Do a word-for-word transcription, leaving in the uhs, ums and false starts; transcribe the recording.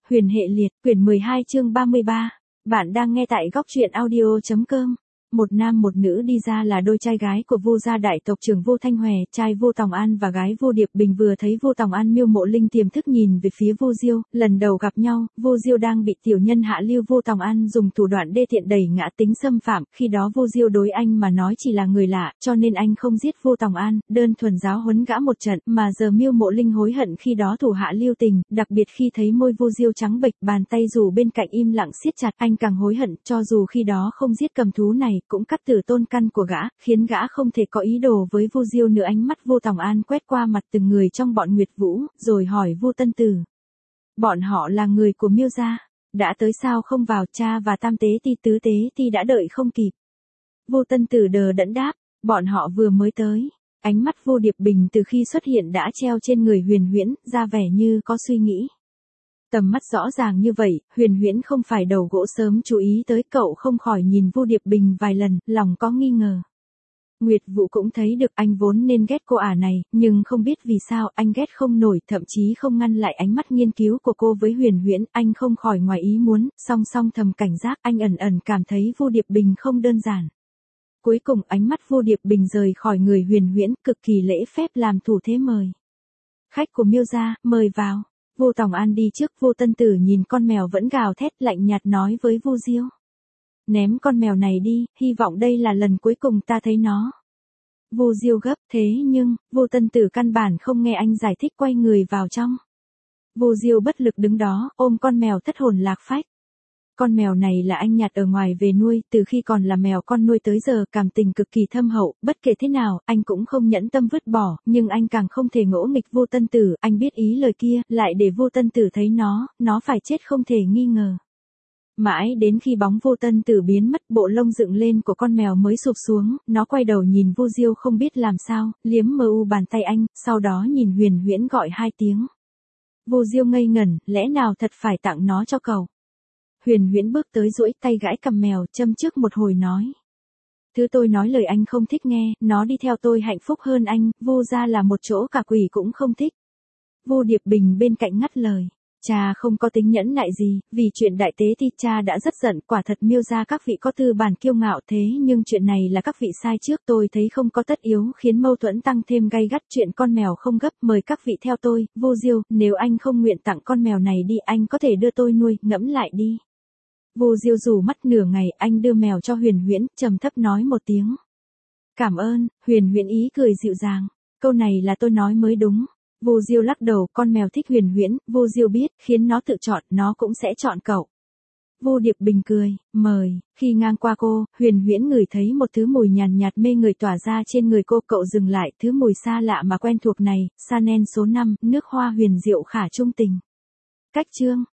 Huyền hệ liệt, quyển mười hai chương ba mươi ba. Bạn đang nghe tại góc truyện audio.com. Một nam một nữ đi ra là đôi trai gái của Vu gia đại tộc trưởng Vu Thanh Hòe, trai Vu Tòng An và gái Vu Điệp Bình vừa thấy Vu Tòng An miêu mộ linh tiềm thức nhìn về phía Vu Diêu, lần đầu gặp nhau, Vu Diêu đang bị tiểu nhân hạ lưu Vu Tòng An dùng thủ đoạn đê tiện đẩy ngã tính xâm phạm, khi đó Vu Diêu đối anh mà nói chỉ là người lạ, cho nên anh không giết Vu Tòng An, đơn thuần giáo huấn gã một trận, mà giờ miêu mộ linh hối hận khi đó thủ hạ lưu tình, đặc biệt khi thấy môi Vu Diêu trắng bệch, bàn tay dù bên cạnh im lặng siết chặt, anh càng hối hận, cho dù khi đó không giết cầm thú này, cũng cắt tử tôn căn của gã, khiến gã không thể có ý đồ với Vu Diêu nữa. Ánh mắt Vu Tòng An quét qua mặt từng người trong bọn Nguyệt Vũ, rồi hỏi Vu Tân Tử. Bọn họ là người của Miêu gia, đã tới sao không vào? Cha và tam tế ti tứ tế ti đã đợi không kịp. Vu Tân Tử đờ đẫn đáp, bọn họ vừa mới tới. Ánh mắt Vu Điệp Bình từ khi xuất hiện đã treo trên người Huyền Huyễn, ra vẻ như có suy nghĩ. Tầm mắt rõ ràng như vậy, Huyền Huyễn không phải đầu gỗ sớm chú ý tới, cậu không khỏi nhìn Vu Điệp Bình vài lần, lòng có nghi ngờ. Nguyệt Vũ cũng thấy được anh vốn nên ghét cô ả này, nhưng không biết vì sao anh ghét không nổi, thậm chí không ngăn lại ánh mắt nghiên cứu của cô với Huyền Huyễn, anh không khỏi ngoài ý muốn, song song thầm cảnh giác, anh ẩn ẩn cảm thấy Vu Điệp Bình không đơn giản. Cuối cùng ánh mắt Vu Điệp Bình rời khỏi người Huyền Huyễn, cực kỳ lễ phép làm thủ thế mời. Khách của Miêu gia, mời vào. Vu Tòng An đi trước, Vu Tân Tử nhìn con mèo vẫn gào thét, lạnh nhạt nói với Vu Diêu. Ném con mèo này đi, hy vọng đây là lần cuối cùng ta thấy nó. Vu Diêu gấp, thế nhưng, Vu Tân Tử căn bản không nghe anh giải thích, quay người vào trong. Vu Diêu bất lực đứng đó, ôm con mèo thất hồn lạc phách. Con mèo này là anh nhặt ở ngoài về nuôi, từ khi còn là mèo con nuôi tới giờ cảm tình cực kỳ thâm hậu, bất kể thế nào, anh cũng không nhẫn tâm vứt bỏ, nhưng anh càng không thể ngỗ nghịch Vu Tân Tử, anh biết ý lời kia, lại để Vu Tân Tử thấy nó, nó phải chết không thể nghi ngờ. Mãi đến khi bóng Vu Tân Tử biến mất, bộ lông dựng lên của con mèo mới sụp xuống, nó quay đầu nhìn Vu Diêu không biết làm sao, liếm mờ u bàn tay anh, sau đó nhìn Huyền Huyễn gọi hai tiếng. Vu Diêu ngây ngẩn, lẽ nào thật phải tặng nó cho cậu? Huyền Huyễn bước tới duỗi tay gãi cầm mèo, châm trước một hồi nói. Thứ tôi nói lời anh không thích nghe, nó đi theo tôi hạnh phúc hơn anh, Vu gia là một chỗ cả quỷ cũng không thích. Vu Điệp Bình bên cạnh ngắt lời. Cha không có tính nhẫn nại gì, vì chuyện đại tế thì cha đã rất giận, quả thật Miêu gia các vị có tư bản kiêu ngạo, thế nhưng chuyện này là các vị sai trước, tôi thấy không có tất yếu, khiến mâu thuẫn tăng thêm gay gắt. Chuyện con mèo không gấp, mời các vị theo tôi. Vu Diêu, nếu anh không nguyện tặng con mèo này đi, anh có thể đưa tôi nuôi, ngẫm lại đi. Vu Diêu rủ mắt nửa ngày, anh đưa mèo cho Huyền Huyễn, trầm thấp nói một tiếng. Cảm ơn. Huyền Huyễn ý cười dịu dàng. Câu này là tôi nói mới đúng. Vu Diêu lắc đầu, con mèo thích Huyền Huyễn, Vu Diêu biết, khiến nó tự chọn, nó cũng sẽ chọn cậu. Vu Điệp Bình cười, mời. Khi ngang qua cô, Huyền Huyễn ngửi thấy một thứ mùi nhàn nhạt mê người tỏa ra trên người cô, cậu dừng lại, thứ mùi xa lạ mà quen thuộc này, Chanel số năm, nước hoa huyền diệu khả trung tình. Cách chương